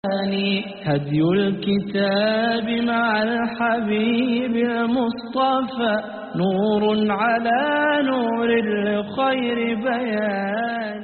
هدي الكتاب مع الحبيب المصطفى نور على نور لخير بيان.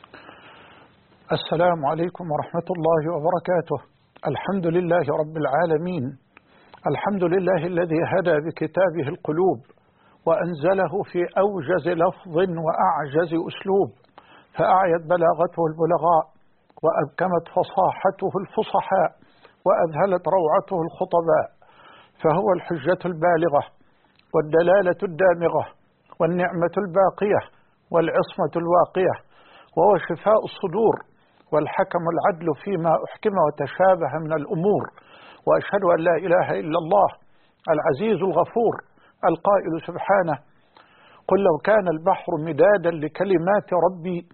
السلام عليكم ورحمة الله وبركاته. الحمد لله رب العالمين، الحمد لله الذي هدى بكتابه القلوب وأنزله في أوجز لفظ وأعجز أسلوب، فأعيت بلاغته البلغاء وأبكمت فصاحته الفصحاء وأذهلت روعته الخطباء، فهو الحجة البالغة والدلالة الدامغة والنعمة الباقية والعصمة الواقية، وهو شفاء الصدور والحكم العدل فيما أحكم وتشابه من الأمور. وأشهد أن لا إله إلا الله العزيز الغفور القائل سبحانه: قل لو كان البحر مدادا لكلمات ربي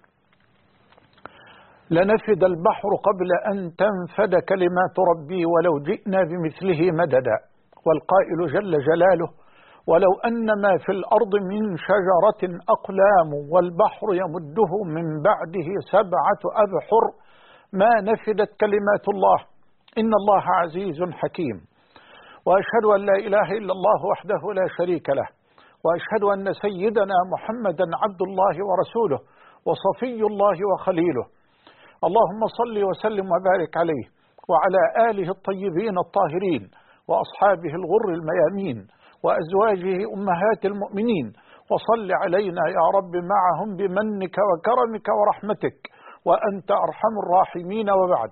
لنفد البحر قبل أن تنفد كلمات ربي ولو جئنا بمثله مددا. والقائل جل جلاله: ولو أن ما في الأرض من شجرة أقلام والبحر يمده من بعده 7 أبحر ما نفدت كلمات الله إن الله عزيز حكيم. وأشهد أن لا إله إلا الله وحده لا شريك له، وأشهد أن سيدنا محمدا عبد الله ورسوله وصفي الله وخليله. اللهم صل وسلم وبارك عليه وعلى آله الطيبين الطاهرين وأصحابه الغر الميامين وأزواجه أمهات المؤمنين، وصل علينا يا رب معهم بمنك وكرمك ورحمتك وأنت أرحم الراحمين. وبعد،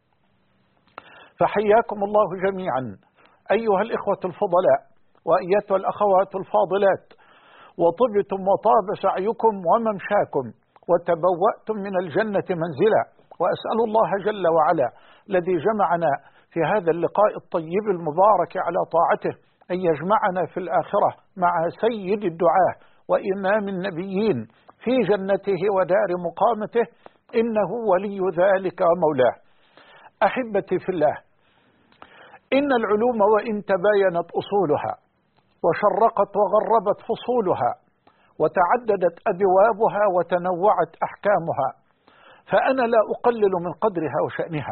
فحياكم الله جميعا أيها الإخوة الفضلاء وأيتها الأخوات الفاضلات، وطبتم وطاب سعيكم وممشاكم وتبوأتم من الجنة منزلا. وأسأل الله جل وعلا الذي جمعنا في هذا اللقاء الطيب المبارك على طاعته أن يجمعنا في الآخرة مع سيد الدعاة وإمام النبيين في جنته ودار مقامته، إنه ولي ذلك ومولاه. أحبتي في الله، إن العلوم وإن تباينت أصولها وشرقت وغربت فصولها وتعددت أبوابها وتنوعت أحكامها، فأنا لا أقلل من قدرها وشأنها،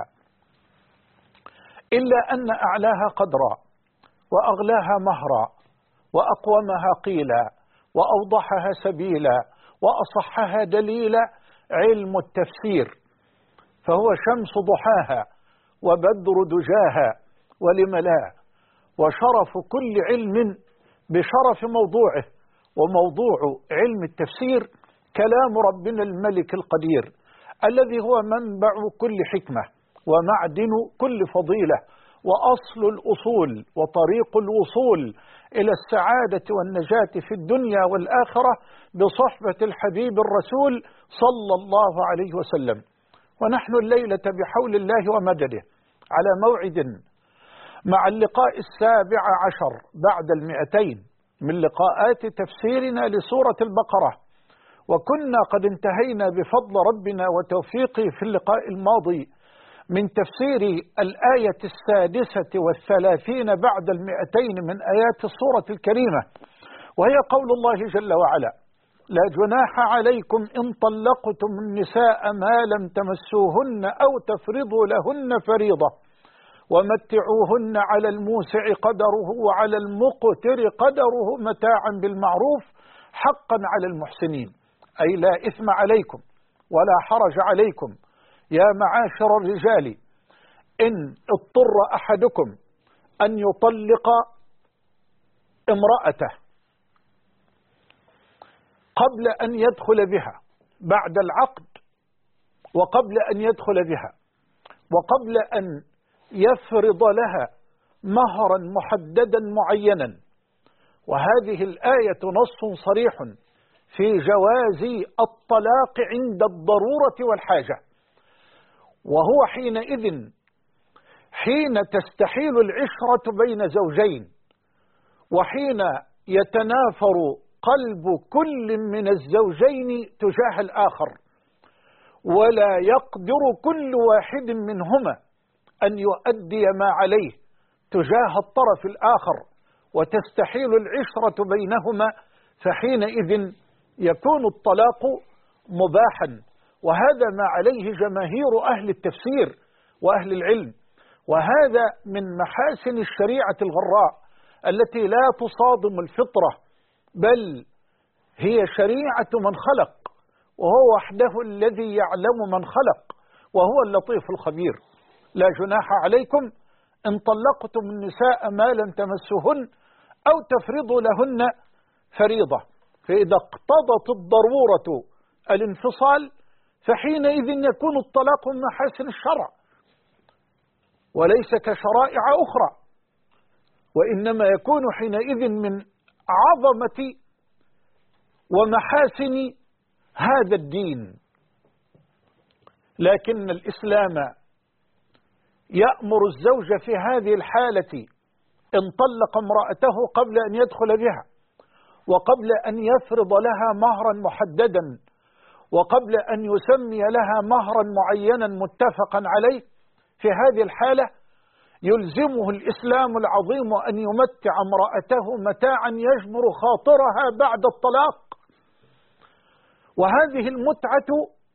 إلا أن أعلاها قدرا وأغلاها مهرا وأقومها قيلا وأوضحها سبيلا وأصحها دليلا علم التفسير، فهو شمس ضحاها وبدر دجاها ولم لا، وشرف كل علم بشرف موضوعه، وموضوع علم التفسير كلام ربنا الملك القدير الذي هو منبع كل حكمة ومعدن كل فضيلة وأصل الأصول وطريق الوصول إلى السعادة والنجاة في الدنيا والآخرة بصحبة الحبيب الرسول صلى الله عليه وسلم. ونحن الليلة بحول الله ومدده على موعد مع اللقاء 17 بعد 200 من لقاءات تفسيرنا لسورة البقرة، وكنا قد انتهينا بفضل ربنا وتوفيقه في اللقاء الماضي من تفسير الآية 36 بعد 200 من آيات السورة الكريمة، وهي قول الله جل وعلا: لا جناح عليكم إن طلقتم النساء ما لم تمسوهن أو تفرضوا لهن فريضة ومتعوهن على الموسع قدره وعلى المقتر قدره متاعا بالمعروف حقا على المحسنين، أي لا إثم عليكم ولا حرج عليكم يا معاشر الرجال إن اضطر أحدكم أن يطلق امرأته قبل أن يدخل بها بعد العقد، وقبل أن يدخل بها، وقبل أن يفرض لها مهرا محددا معينا. وهذه الآية نص صريح في جواز الطلاق عند الضرورة والحاجة، وهو حين تستحيل العشرة بين زوجين، وحين يتنافر قلب كل من الزوجين تجاه الآخر، ولا يقدر كل واحد منهما أن يؤدي ما عليه تجاه الطرف الآخر، وتستحيل العشرة بينهما، فحينئذ يكون الطلاق مباحا. وهذا ما عليه جماهير أهل التفسير، وأهل العلم. وهذا من محاسن الشريعة الغراء التي لا تصادم الفطرة، بل هي شريعة من خلق، وهو وحده الذي يعلم من خلق، وهو اللطيف الخبير. لا جناح عليكم إن طلقتم النساء ما لم تمسهن أو تفرضوا لهن فريضة، فإذا اقتضت الضرورة الانفصال فحينئذ يكون الطلاق من محاسن الشرع وليس كشرائع أخرى، وإنما يكون حينئذ من عظمة ومحاسن هذا الدين. لكن الإسلام يأمر الزوج في هذه الحالة إن طلق امرأته قبل أن يدخل بها، وقبل أن يفرض لها مهرا محددا، وقبل أن يسمي لها مهرا معينا متفقا عليه، في هذه الحالة يلزمه الإسلام العظيم أن يمتع امرأته متاعا يجبر خاطرها بعد الطلاق. وهذه المتعة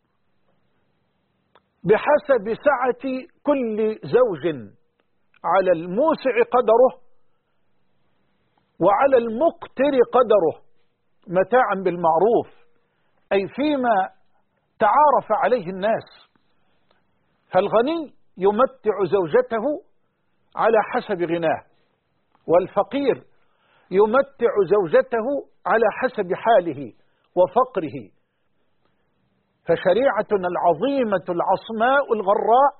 بحسب سعة كل زوج، على الموسع قدره وعلى المقتر قدره، متاعا بالمعروف، أي فيما تعارف عليه الناس. فالغني يمتع زوجته على حسب غناه، والفقير يمتع زوجته على حسب حاله وفقره. فشريعتنا العظيمة العصماء الغراء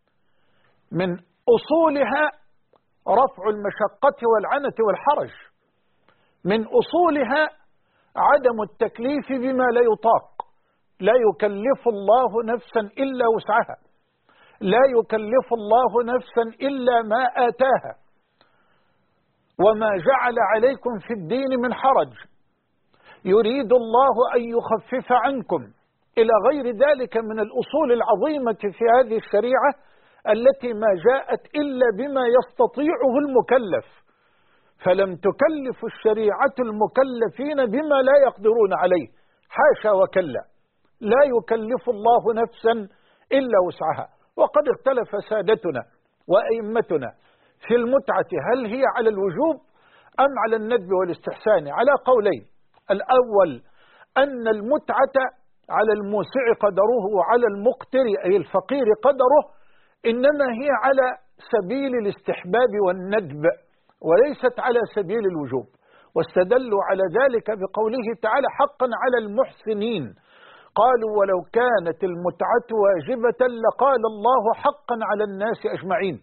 من أصولها رفع المشقة والعنة والحرج، من أصولها عدم التكليف بما لا يطاق. لا يكلف الله نفسا إلا وسعها، لا يكلف الله نفسا إلا ما آتاها، وما جعل عليكم في الدين من حرج، يريد الله أن يخفف عنكم، إلى غير ذلك من الأصول العظيمة في هذه الشريعة التي ما جاءت إلا بما يستطيعه المكلف، فلم تكلف الشريعة المكلفين بما لا يقدرون عليه، حاشا وكلا، لا يكلف الله نفسا إلا وسعها. وقد اختلف سادتنا وأئمتنا في المتعة، هل هي على الوجوب أم على الندب والاستحسان، على قولين. الأول أن المتعة على الموسع قدره وعلى المقتر أي الفقير قدره، إنما هي على سبيل الاستحباب والندب وليست على سبيل الوجوب. واستدلوا على ذلك بقوله تعالى: حقا على المحسنين. قالوا: ولو كانت المتعة واجبة لقال الله حقا على الناس أجمعين.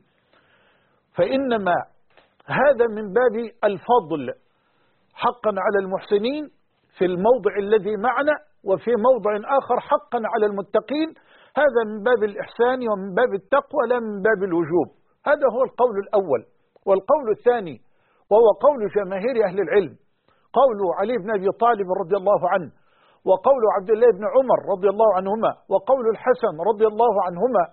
فإنما هذا من باب الفضل، حقا على المحسنين في الموضع الذي معنا، وفي موضع آخر حقا على المتقين، هذا من باب الإحسان ومن باب التقوى لا من باب الوجوب. هذا هو القول الأول. والقول الثاني وهو قول جماهير أهل العلم، قول علي بن أبي طالب رضي الله عنه، وقول عبد الله بن عمر رضي الله عنهما، وقول الحسن رضي الله عنهما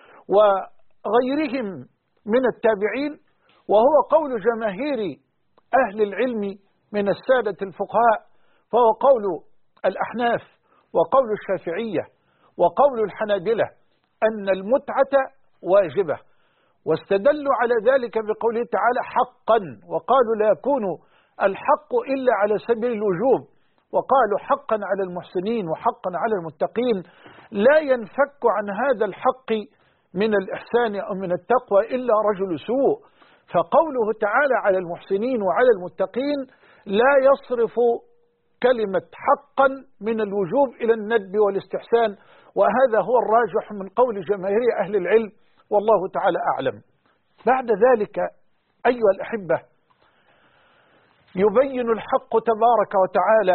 وغيرهم من التابعين، وهو قول جماهير أهل العلم من السادة الفقهاء، فهو قول الأحناف وقول الشافعية وقول الحنابلة أن المتعة واجبة. واستدلوا على ذلك بقوله تعالى: حقا، وقالوا لا يكون الحق إلا على سبيل الوجوب، وقالوا حقا على المحسنين وحقا على المتقين، لا ينفك عن هذا الحق من الإحسان أو من التقوى إلا رجل سوء. فقوله تعالى على المحسنين وعلى المتقين لا يصرف كلمة حقا من الوجوب إلى الندب والاستحسان، وهذا هو الراجح من قول جماهير أهل العلم، والله تعالى أعلم. بعد ذلك أيها الأحبة، يبين الحق تبارك وتعالى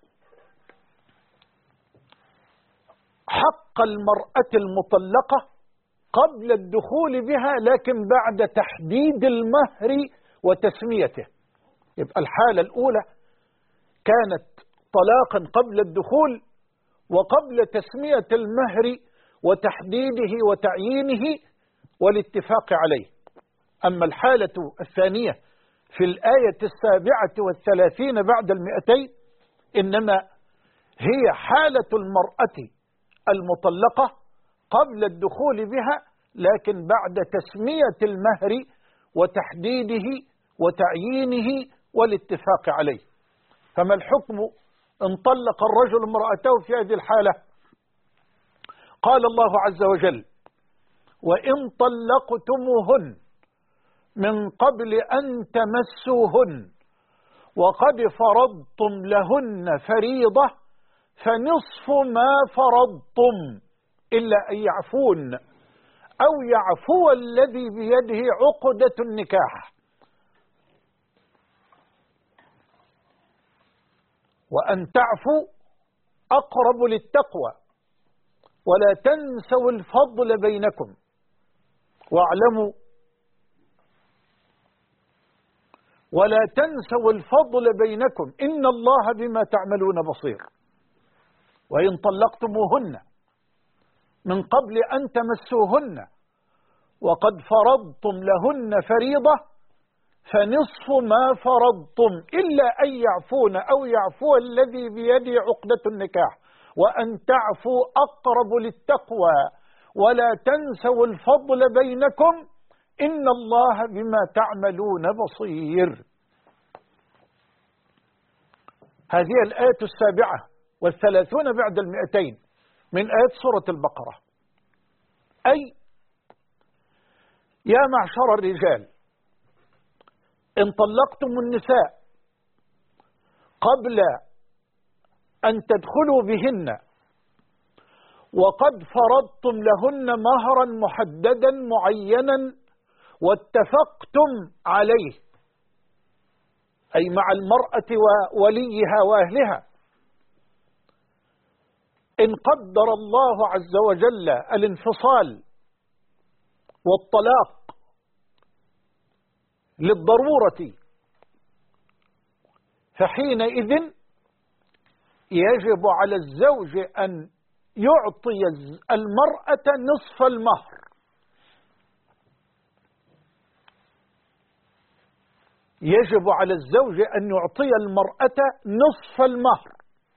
حق المرأة المطلقة قبل الدخول بها، لكن بعد تحديد المهر وتسميته. يبقى الحالة الأولى كانت طلاقا قبل الدخول وقبل تسمية المهر وتحديده وتعيينه والاتفاق عليه. أما الحالة الثانية في الآية 37 بعد 200 إنما هي حالة المرأة المطلقة قبل الدخول بها، لكن بعد تسمية المهر وتحديده وتعيينه والاتفاق عليه. فما الحكم إن طلق الرجل امرأته في هذه الحالة؟ قال الله عز وجل: وإن طلقتموهن من قبل أن تمسوهن وقد فرضتم لهن فريضة فنصف ما فرضتم إلا أن يعفون أو يعفو الذي بيده عقدة النكاح. وأن تعفوا أقرب للتقوى ولا تنسوا الفضل بينكم واعلموا ولا تنسوا الفضل بينكم إن الله بما تعملون بصير. وإن طلقتموهن من قبل أن تمسوهن وقد فرضتم لهن فريضة فنصف ما فرضتم إلا أن يعفون أو يعفو الذي بيده عقدة النكاح وأن تعفوا أقرب للتقوى ولا تنسوا الفضل بينكم إن الله بما تعملون بصير. هذه الآية 37 بعد 200 من آيات سورة البقرة. أي يا معشر الرجال إن طلقتم النساء قبل أن تدخلوا بهن وقد فرضتم لهن مهرا محددا معينا واتفقتم عليه، أي مع المرأة ووليها وأهلها، إن قدر الله عز وجل الانفصال والطلاق للضرورة فحينئذ يجب على الزوج أن يعطي المرأة نصف المهر. يجب على الزوج أن يعطي المرأة نصف المهر.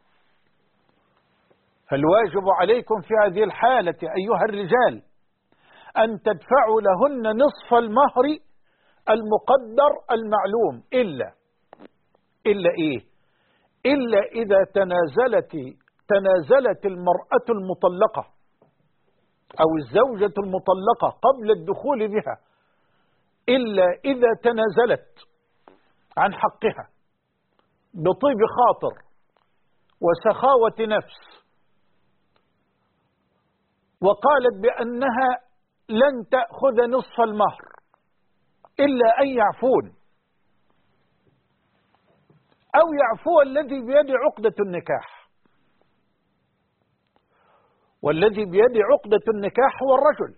فالواجب عليكم في هذه الحالة أيها الرجال أن تدفعوا لهن نصف المهر المقدر المعلوم إلا إيه؟ إلا إذا تنازلت المرأة المطلقة أو الزوجة المطلقة قبل الدخول بها، إلا إذا تنازلت عن حقها بطيب خاطر وسخاوة نفس وقالت بأنها لن تأخذ نصف المهر إلا أن يعفون أو يعفو الذي بيد عقدة النكاح. والذي بيد عقدة النكاح هو الرجل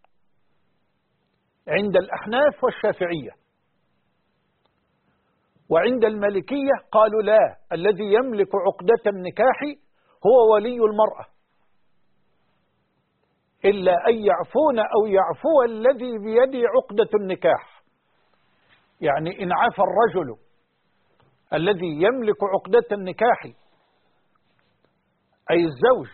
عند الأحناف والشافعية، وعند المالكية قالوا لا، الذي يملك عقدة النكاح هو ولي المرأة إلا أن يعفون أو يعفو الذي بيد عقدة النكاح. يعني إن عفى الرجل الذي يملك عقدة النكاح أي الزوج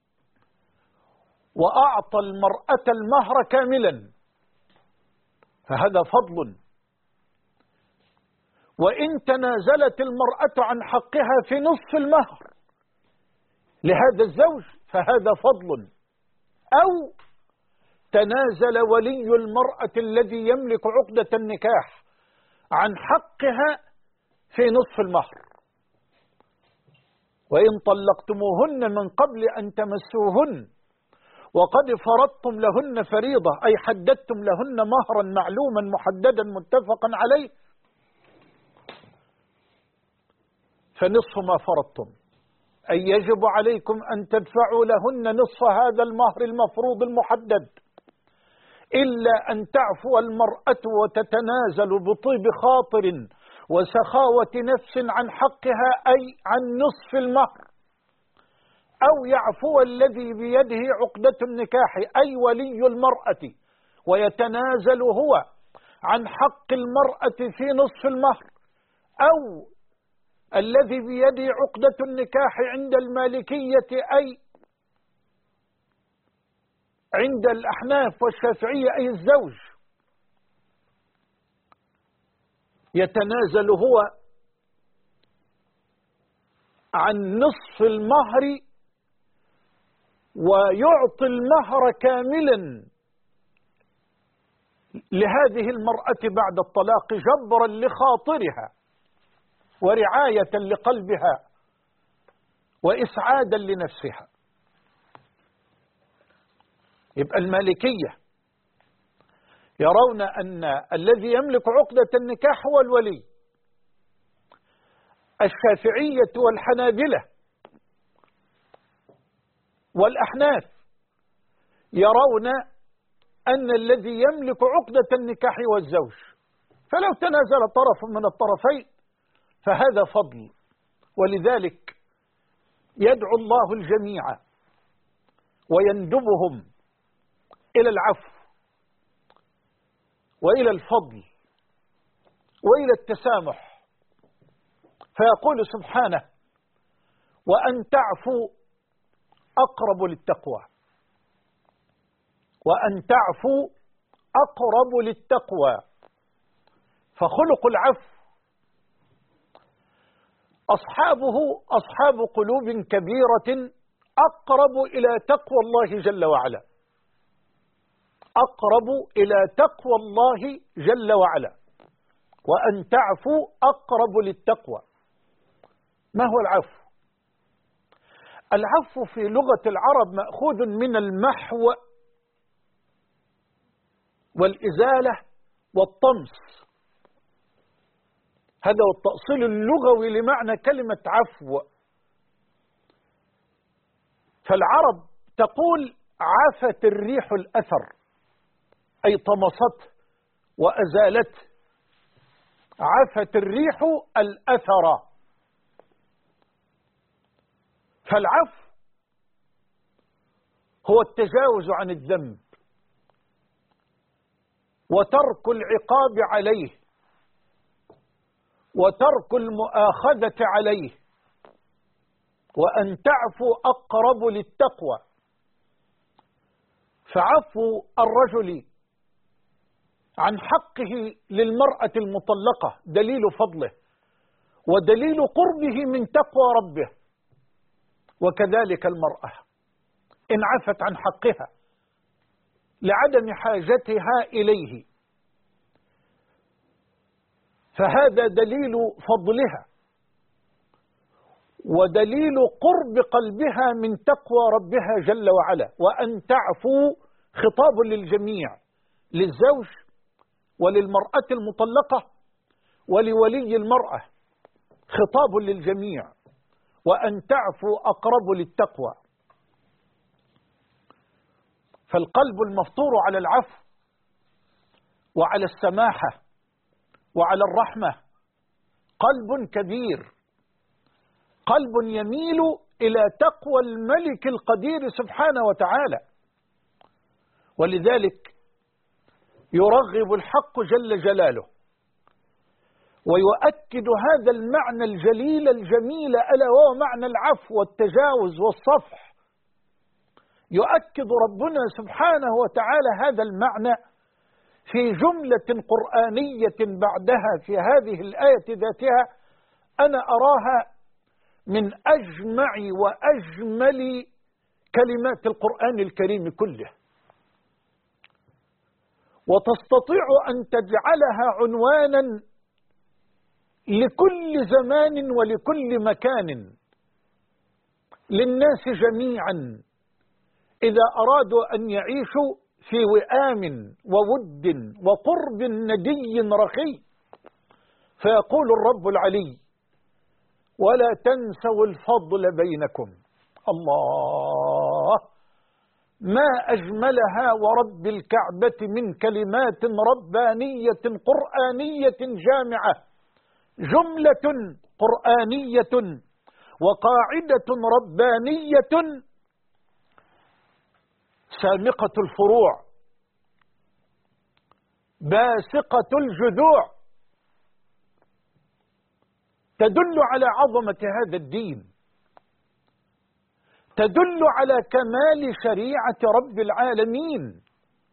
وأعطى المرأة المهر كاملا فهذا فضل. وإن تنازلت المرأة عن حقها في نصف المهر لهذا الزوج فهذا فضل. أو تنازل ولي المرأة الذي يملك عقدة النكاح عن حقها في نصف المهر. وإن طلقتموهن من قبل أن تمسوهن وقد فرضتم لهن فريضة أي حددتم لهن مهرا معلوما محددا متفقا عليه فنصف ما فرضتم، أي يجب عليكم أن تدفعوا لهن نصف هذا المهر المفروض المحدد إلا أن تعفو المرأة وتتنازل بطيب خاطر وسخاوة نفس عن حقها أي عن نصف المهر، أو يعفو الذي بيده عقدة النكاح أي ولي المرأة ويتنازل هو عن حق المرأة في نصف المهر، أو الذي بيده عقدة النكاح عند المالكية أي عند الأحناف والشافعية أي الزوج يتنازل هو عن نصف المهر ويعطي المهر كاملا لهذه المرأة بعد الطلاق جبرا لخاطرها ورعاية لقلبها وإسعادا لنفسها. يبقى المالكية يرون أن الذي يملك عقدة النكاح هو الولي. الشافعية والحنابلة والأحناف يرون أن الذي يملك عقدة النكاح هو الزوج، فلو تنازل طرف من الطرفين فهذا فضل. ولذلك يدعو الله الجميع ويندبهم إلى العفو وإلى الفضل وإلى التسامح، فيقول سبحانه: وأن تعفوا أقرب للتقوى، وأن تعفوا أقرب للتقوى. فخلق العفو أصحابه أصحاب قلوب كبيرة أقرب إلى تقوى الله جل وعلا، أقرب إلى تقوى الله جل وعلا. وأن تعفوا أقرب للتقوى. ما هو العفو؟ العفو في لغة العرب مأخوذ من المحو والإزالة والطمس، هذا هو التأصيل اللغوي لمعنى كلمة عفو. فالعرب تقول عفت الريح الأثر، أي طمسته وأزالته. عفت الريح الأثر. فالعفو هو التجاوز عن الذنب وترك العقاب عليه وترك المؤاخذة عليه. وأن تعفوا أقرب للتقوى. فعفو الرجل عن حقه للمرأة المطلقة دليل فضله ودليل قربه من تقوى ربه. وكذلك المرأة إن عفت عن حقها لعدم حاجتها إليه فهذا دليل فضلها ودليل قرب قلبها من تقوى ربها جل وعلا. وأن تعفوا خطاب للجميع، للزوج وللمرأة المطلقة ولولي المرأة، خطاب للجميع. وأن تعفوا أقرب للتقوى. فالقلب المفطور على العفو وعلى السماحة وعلى الرحمة قلب كبير، قلب يميل إلى تقوى الملك القدير سبحانه وتعالى. ولذلك يرغب الحق جل جلاله ويؤكد هذا المعنى الجليل الجميل ألا وهو معنى العفو والتجاوز والصفح. يؤكد ربنا سبحانه وتعالى هذا المعنى في جملة قرآنية بعدها في هذه الآية ذاتها أنا أراها من أجمع وأجمل كلمات القرآن الكريم كله، وتستطيع أن تجعلها عنوانا لكل زمان ولكل مكان للناس جميعا إذا أرادوا أن يعيشوا في وئام وود وقرب ندي رخي. فيقول الرب العلي: ولا تنسوا الفضل بينكم. الله، ما أجملها ورب الكعبة من كلمات ربانية قرآنية جامعة، جملة قرآنية وقاعدة ربانية سامقة الفروع باسقة الجذوع، تدل على عظمة هذا الدين. تدل على كمال شريعة رب العالمين.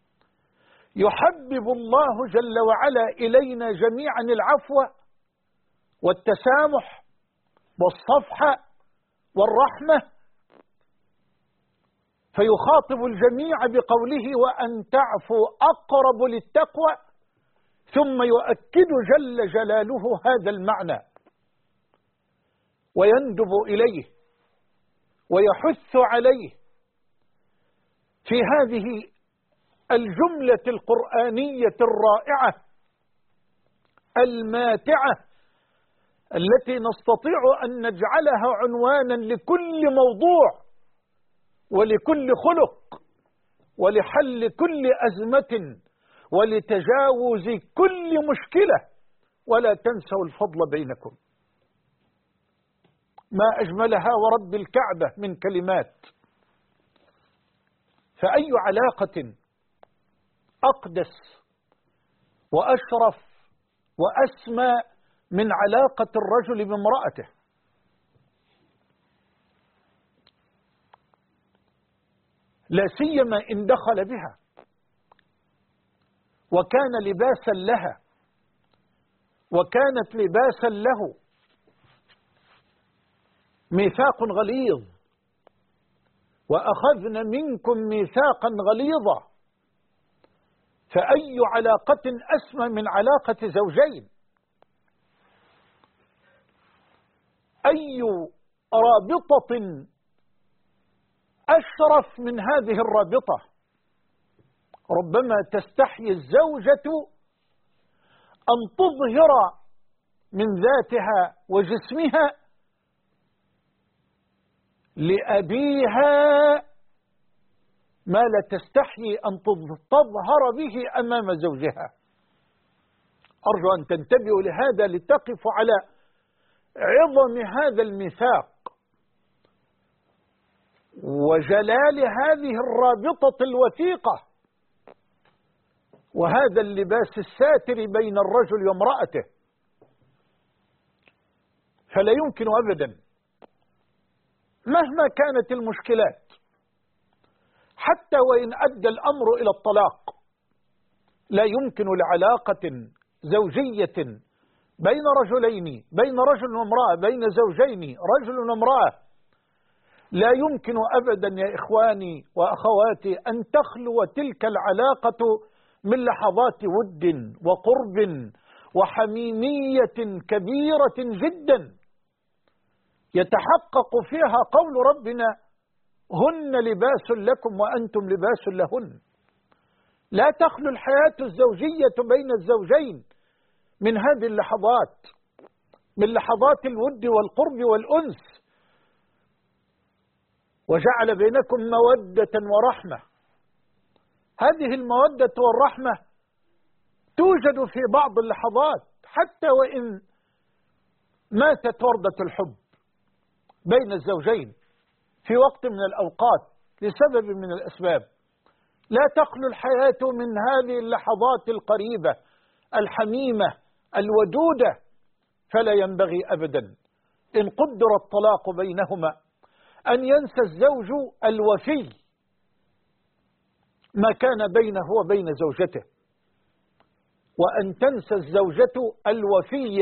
يحبب الله جل وعلا إلينا جميعا العفو والتسامح والصفح والرحمة، فيخاطب الجميع بقوله وأن تعفوا أقرب للتقوى، ثم يؤكد جل جلاله هذا المعنى ويندب إليه ويحث عليه في هذه الجملة القرآنية الرائعة الماتعة التي نستطيع أن نجعلها عنوانا لكل موضوع ولكل خلق ولحل كل أزمة ولتجاوز كل مشكلة. ولا تنسوا الفضل بينكم. ما أجملها ورب الكعبة من كلمات. فأي علاقة أقدس وأشرف وأسمى من علاقة الرجل بامرأته؟ لا سيما إن دخل بها وكان لباسا لها وكانت لباسا له. ميثاق غليظ، وأخذنا منكم ميثاقا غليظا. فأي علاقة أسمى من علاقة زوجين؟ أي رابطة أشرف من هذه الرابطة؟ ربما تستحي الزوجة أن تظهر من ذاتها وجسمها لأبيها ما لا تستحي أن تظهر به أمام زوجها. أرجو أن تنتبهوا لهذا لتقفوا على عظم هذا الميثاق وجلال هذه الرابطة الوثيقة وهذا اللباس الساتر بين الرجل وامرأته. فلا يمكن أبدا مهما كانت المشكلات، حتى وإن أدى الأمر إلى الطلاق، لا يمكن لعلاقة زوجية بين رجلين، بين رجل وامرأة، بين زوجين رجل وامرأة، لا يمكن أبدا يا إخواني وأخواتي أن تخلو تلك العلاقة من لحظات ود وقرب وحميمية كبيرة جدا يتحقق فيها قول ربنا هن لباس لكم وأنتم لباس لهن. لا تخلو الحياة الزوجية بين الزوجين من هذه اللحظات، من لحظات الود والقرب والأنس. وجعل بينكم مودة ورحمة. هذه المودة والرحمة توجد في بعض اللحظات حتى وإن ماتت وردة الحب بين الزوجين في وقت من الأوقات لسبب من الأسباب. لا تخلو الحياة من هذه اللحظات القريبة الحميمة الودودة. فلا ينبغي أبدا إن قدر الطلاق بينهما أن ينسى الزوج الوفي ما كان بينه وبين زوجته، وأن تنسى الزوجة الوفية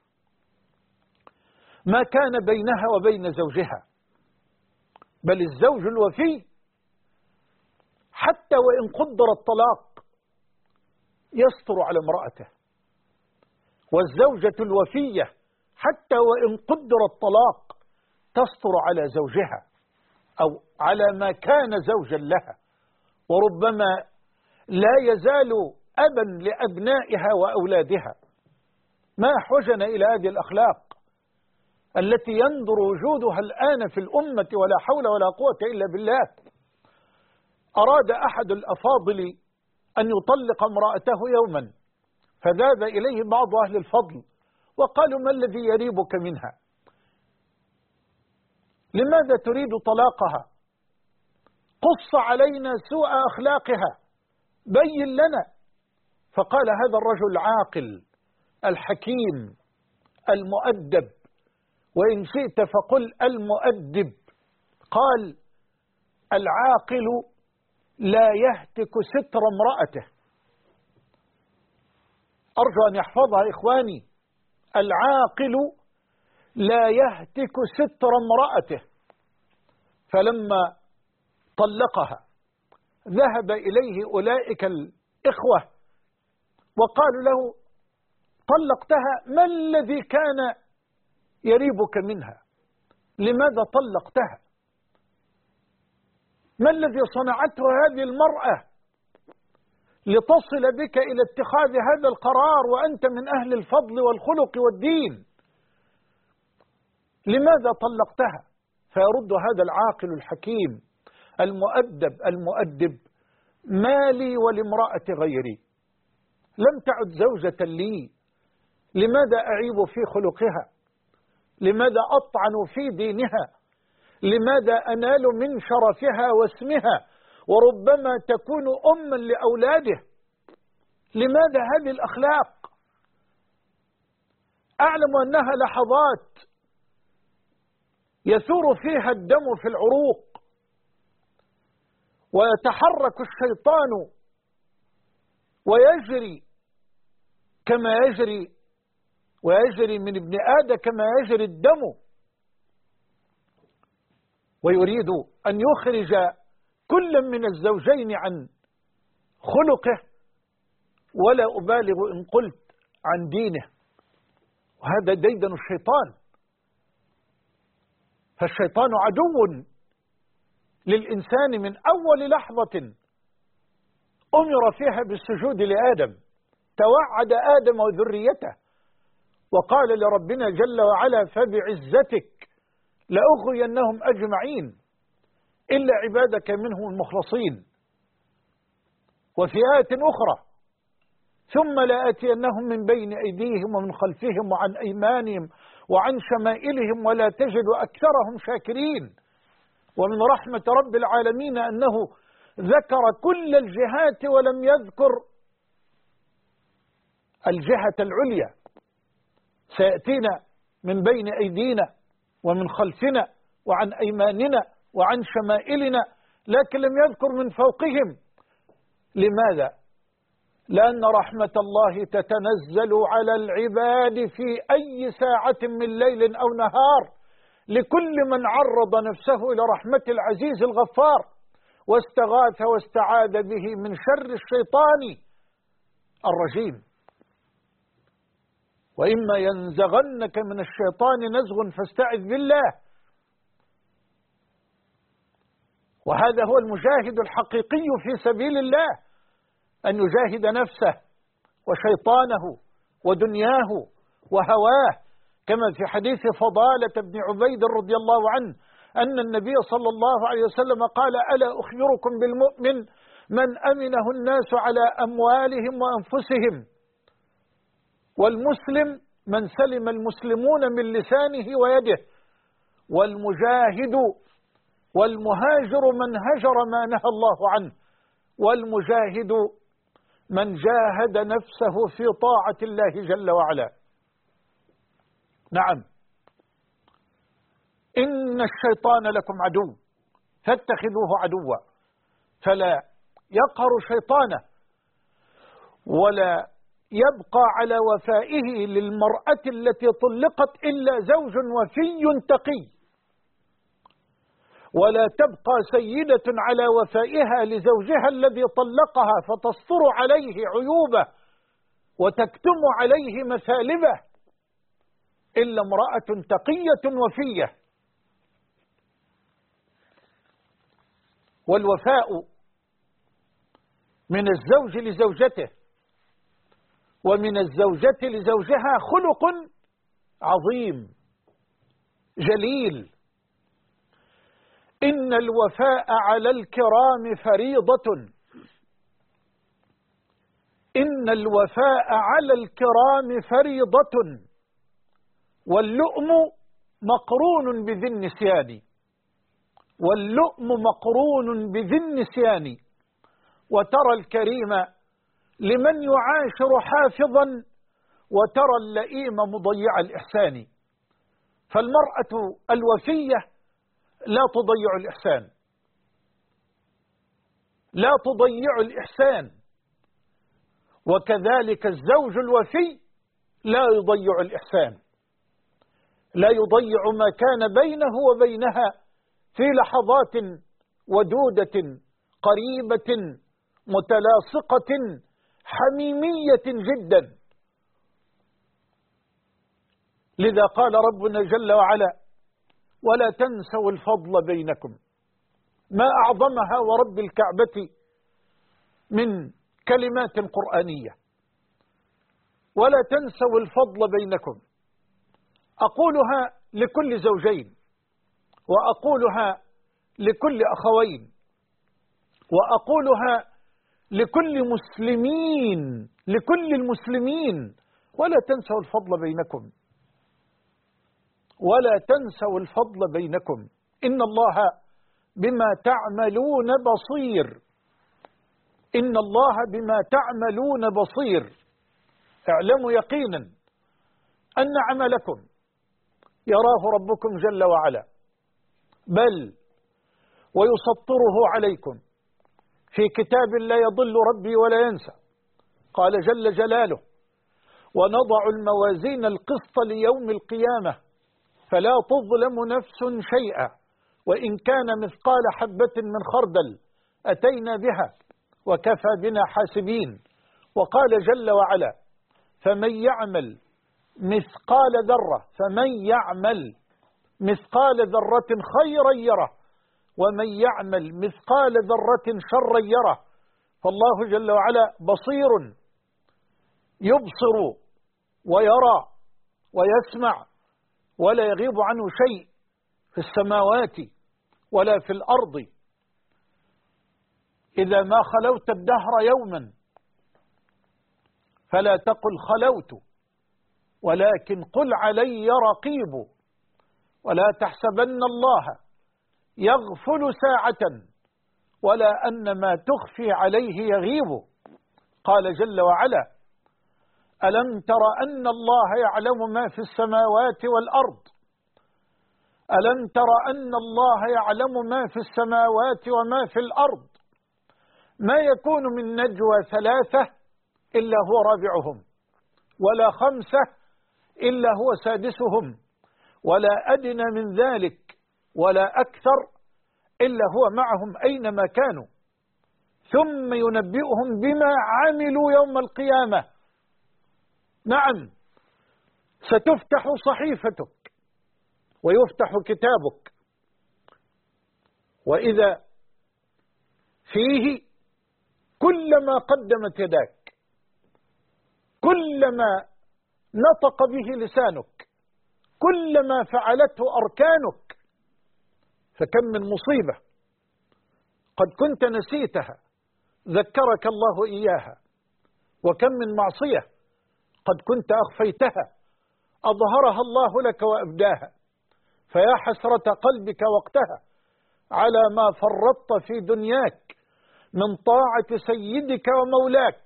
ما كان بينها وبين زوجها. بل الزوج الوفي حتى وإن قدر الطلاق يستر على امرأته، والزوجة الوفية حتى وإن قدر الطلاق تستر على زوجها أو على ما كان زوجا لها، وربما لا يزال أبا لأبنائها وأولادها. ما أحوجنا إلى هذه الأخلاق التي يندر وجودها الآن في الأمة ولا حول ولا قوة إلا بالله. أراد أحد الأفاضل أن يطلق امرأته يوما، فذهب إليه بعض أهل الفضل وقالوا ما الذي يريبك منها؟ لماذا تريد طلاقها؟ قص علينا سوء أخلاقها، بين لنا. فقال هذا الرجل العاقل الحكيم المؤدب، وإن شئت فقل المؤدب، قال العاقل لا يهتك ستر امرأته. أرجو أن يحفظها إخواني. العاقل لا يهتك ستر امرأته. فلما طلقها ذهب إليه أولئك الإخوة وقالوا له: طلقتها، ما الذي كان يريبك منها؟ لماذا طلقتها؟ ما الذي صنعته هذه المرأة لتصل بك إلى اتخاذ هذا القرار وأنت من أهل الفضل والخلق والدين؟ لماذا طلقتها؟ فيرد هذا العاقل الحكيم المؤدب: ما لي ولامرأة غيري، لم تعد زوجة لي، لماذا أعيب في خلقها؟ لماذا أطعن في دينها؟ لماذا أنال من شرفها واسمها وربما تكون أما لأولاده؟ لماذا هذه الأخلاق؟ أعلم أنها لحظات يثور فيها الدم في العروق ويتحرك الشيطان ويجري كما ويجري من ابن آدم كما يجري الدم، ويريد أن يخرج كل من الزوجين عن خلقه، ولا أبالغ إن قلت عن دينه. وهذا ديدن الشيطان. فالشيطان عدو للإنسان من أول لحظة أمر فيها بالسجود لآدم. توعد آدم وذريته وقال لربنا جل وعلا: فبعزتك لأغوينهم أجمعين إلا عبادك منهم المخلصين. وفي آية أخرى: ثم لآتينهم من بين أيديهم ومن خلفهم وعن أيمانهم وعن شمائلهم ولا تجد أكثرهم شاكرين. ومن رحمة رب العالمين أنه ذكر كل الجهات ولم يذكر الجهة العليا. سيأتينا من بين أيدينا ومن خلفنا وعن أيماننا وعن شمائلنا، لكن لم يذكر من فوقهم. لماذا؟ لأن رحمة الله تتنزل على العباد في أي ساعة من ليل أو نهار لكل من عرض نفسه إلى رحمة العزيز الغفار واستغاث واستعاذ به من شر الشيطان الرجيم. وإما ينزغنك من الشيطان نزغ فاستعذ بالله. وهذا هو المجاهد الحقيقي في سبيل الله، أن يجاهد نفسه وشيطانه ودنياه وهواه، كما في حديث فضالة بن عبيد رضي الله عنه أن النبي صلى الله عليه وسلم قال: ألا أخبركم بالمؤمن من أمنه الناس على أموالهم وأنفسهم، والمسلم من سلم المسلمون من لسانه ويده، والمجاهد والمهاجر من هجر ما نهى الله عنه، والمجاهد من جاهد نفسه في طاعة الله جل وعلا. نعم، إن الشيطان لكم عدو فاتخذوه عدوا، فلا يقهر شيطانه ولا يبقى على وفائه للمرأة التي طلقت إلا زوج وفي تقي، ولا تبقى سيدة على وفائها لزوجها الذي طلقها فتستر عليه عيوبه وتكتم عليه مثالبه إلا امرأة تقية وفية. والوفاء من الزوج لزوجته ومن الزوجة لزوجها خلق عظيم جليل. إن الوفاء على الكرام فريضة، إن الوفاء على الكرام فريضة، واللؤم مقرون بذي النسيان، واللؤم مقرون بذي النسيان. وترى الكريم لمن يعاشر حافظا، وترى اللئيم مضيع الإحسان. فالمرأة الوفية لا تضيع الإحسان، لا تضيع الإحسان، وكذلك الزوج الوفي لا يضيع الإحسان، لا يضيع ما كان بينه وبينها في لحظات ودودة قريبة متلاصقة حميمية جدا. لذا قال ربنا جل وعلا: ولا تنسوا الفضل بينكم. ما أعظمها ورب الكعبة من كلمات قرآنية. ولا تنسوا الفضل بينكم، أقولها لكل زوجين، وأقولها لكل أخوين، وأقولها لكل مسلمين، لكل المسلمين. ولا تنسوا الفضل بينكم، ولا تنسوا الفضل بينكم، إن الله بما تعملون بصير، إن الله بما تعملون بصير. اعلموا يقينا أن عملكم يراه ربكم جل وعلا، بل ويسطره عليكم في كتاب لا يضل ربي ولا ينسى. قال جل جلاله: ونضع الموازين القسط ليوم القيامة فلا تظلم نفس شيئا وإن كان مثقال حبة من خردل أتينا بها وكفى بنا حاسبين. وقال جل وعلا: فمن يعمل مثقال ذرة، فمن يعمل مثقال ذرة خيرا يره، ومن يعمل مثقال ذرة شرا يره. فالله جل وعلا بصير، يبصر ويرى ويسمع، ولا يغيب عنه شيء في السماوات ولا في الأرض. إذا ما خلوت الدهر يوما فلا تقل خلوت، ولكن قل علي رقيب. ولا تحسبن الله يغفل ساعة ولا أن ما تخفي عليه يغيب. قال جل وعلا: ألم تر أن الله يعلم ما في السماوات والأرض؟ ألم تر أن الله يعلم ما في السماوات وما في الأرض؟ ما يكون من نجوى ثلاثة إلا هو رابعهم، ولا خمسة إلا هو سادسهم، ولا أدنى من ذلك ولا أكثر إلا هو معهم أينما كانوا، ثم ينبئهم بما عملوا يوم القيامة. نعم، ستفتح صحيفتك ويفتح كتابك، وإذا فيه كلما قدمت يداك، كلما نطق به لسانك، كلما فعلته أركانك. فكم من مصيبة قد كنت نسيتها ذكرك الله إياها، وكم من معصية قد كنت أخفيتها أظهرها الله لك وأبداها. فيا حسرة قلبك وقتها على ما فرطت في دنياك من طاعة سيدك ومولاك.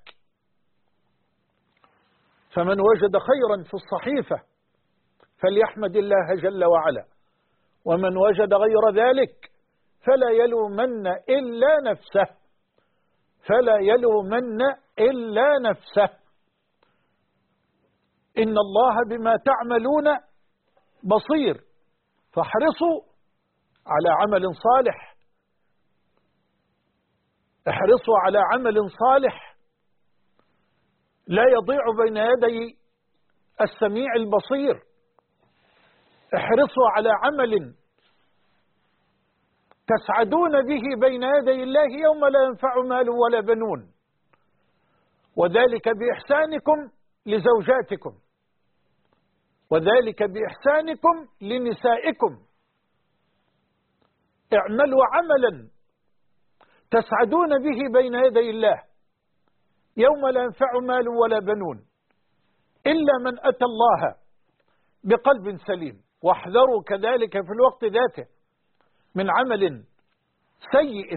فمن وجد خيرا في الصحيفة فليحمد الله جل وعلا، ومن وجد غير ذلك فلا يلومن إلا نفسه، فلا يلومن إلا نفسه. إن الله بما تعملون بصير. فاحرصوا على عمل صالح، احرصوا على عمل صالح لا يضيع بين يدي السميع البصير. احرصوا على عمل تسعدون به بين يدي الله يوم لا ينفع مال ولا بنون، وذلك بإحسانكم لزوجاتكم، وذلك بإحسانكم لنسائكم. اعملوا عملا تسعدون به بين يدي الله يوم لا ينفع مال ولا بنون إلا من أتى الله بقلب سليم. واحذروا كذلك في الوقت ذاته من عمل سيء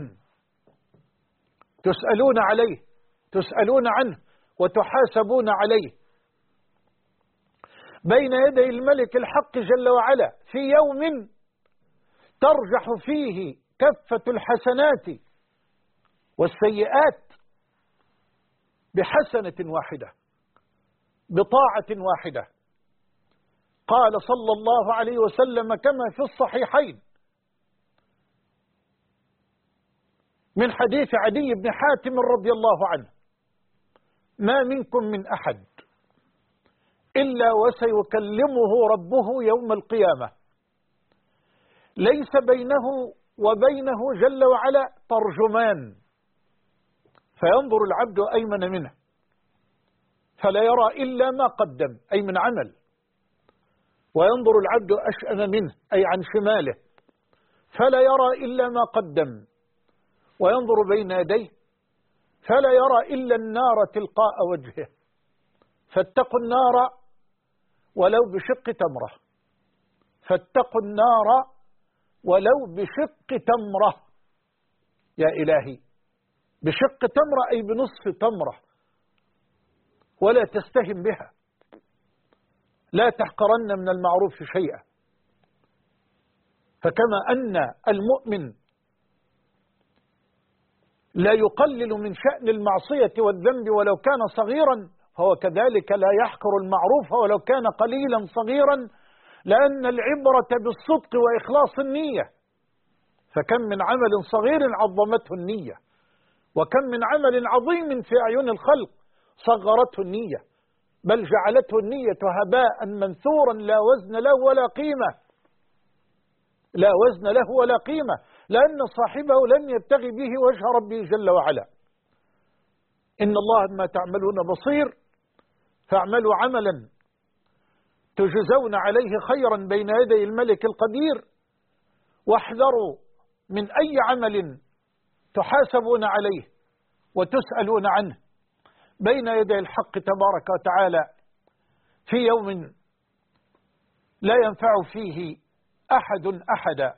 تسألون عليه، تسألون عنه وتحاسبون عليه بين يدي الملك الحق جل وعلا في يوم ترجح فيه كفة الحسنات والسيئات بحسنة واحدة بطاعة واحدة. قال صلى الله عليه وسلم كما في الصحيحين من حديث عدي بن حاتم رضي الله عنه: ما منكم من أحد إلا وسيكلمه ربه يوم القيامة، ليس بينه وبينه جل وعلا ترجمان، فينظر العبد أيمن منه فلا يرى إلا ما قدم أي من عمل، وينظر العبد أشأم منه أي عن شماله فلا يرى إلا ما قدم، وينظر بين يديه فلا يرى إلا النار تلقاء وجهه. فاتقوا النار ولو بشق تمرة، فاتقوا النار ولو بشق تمرة. يا إلهي، بشق تمرة أي بنصف تمرة، ولا تستهن بها، لا تحقرن من المعروف شيئا. فكما أن المؤمن لا يقلل من شأن المعصية والذنب ولو كان صغيرا، فهو كذلك لا يحقر المعروف ولو كان قليلا صغيرا، لأن العبرة بالصدق وإخلاص النية. فكم من عمل صغير عظمته النية، وكم من عمل عظيم في أعين الخلق صغرته النية، بل جعلته النية هباء منثورا لا وزن له ولا قيمة، لا وزن له ولا قيمة، لأن صاحبه لم يبتغي به وجه ربه جل وعلا. إن الله بما تعملون بصير، فاعملوا عملا تجزون عليه خيرا بين يدي الملك القدير، واحذروا من أي عمل تحاسبون عليه وتسألون عنه بين يدي الحق تبارك وتعالى في يوم لا ينفع فيه أحد أحدا.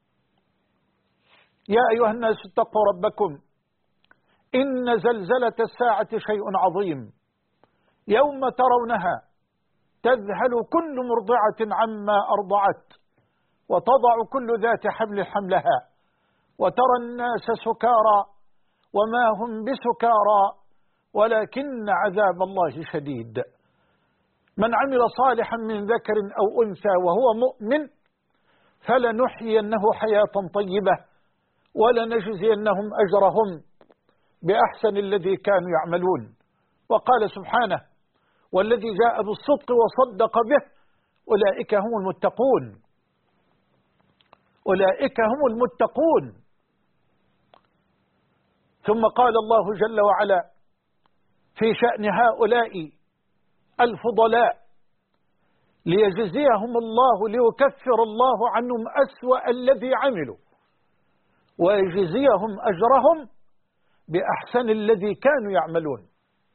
يا أيها الناس اتقوا ربكم إن زلزلة الساعة شيء عظيم، يوم ترونها تذهل كل مرضعة عما أرضعت وتضع كل ذات حمل حملها وترى الناس سكارى وما هم بسكارى ولكن عذاب الله شديد. من عمل صالحا من ذكر أو أنثى وهو مؤمن فلنحيينه حياة طيبة ولنجزينهم أجرهم بأحسن الذي كانوا يعملون. وقال سبحانه: والذي جاء بالصدق وصدق به أولئك هم المتقون، أولئك هم المتقون. ثم قال الله جل وعلا في شأن هؤلاء الفضلاء: ليجزيهم الله، ليكفر الله عنهم أسوأ الذي عملوا ويجزيهم أجرهم بأحسن الذي كانوا يعملون،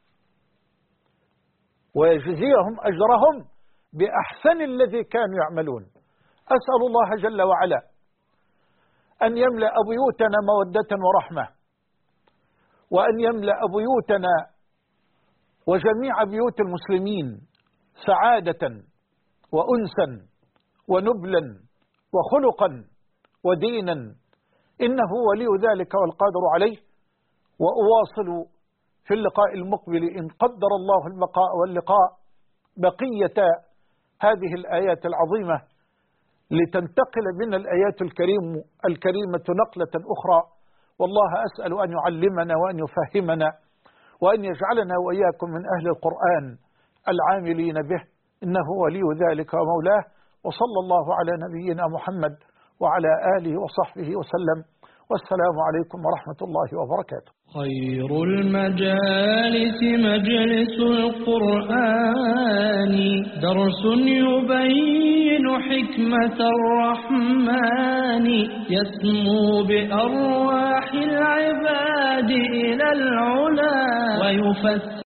ويجزيهم أجرهم بأحسن الذي كانوا يعملون. أسأل الله جل وعلا أن يملأ بيوتنا مودة ورحمة، وأن يملأ بيوتنا وجميع بيوت المسلمين سعادة وأنسا ونبلا وخلقا ودينا، إنه ولي ذلك والقادر عليه. وأواصل في اللقاء المقبل إن قدر الله البقاء واللقاء بقية هذه الآيات العظيمة، لتنتقل بنا الآيات الكريمة نقلة أخرى. والله أسأل أن يعلمنا وأن يفهمنا وأن يجعلنا وإياكم من أهل القرآن العاملين به، إنه ولي ذلك ومولاه. وصلى الله على نبينا محمد وعلى آله وصحبه وسلم، والسلام عليكم ورحمة الله وبركاته. خير المجالس مجلس القرآن، درس يبين حكمة الرحمن، يسمو بأرواح العباد إلى العلا ويفسر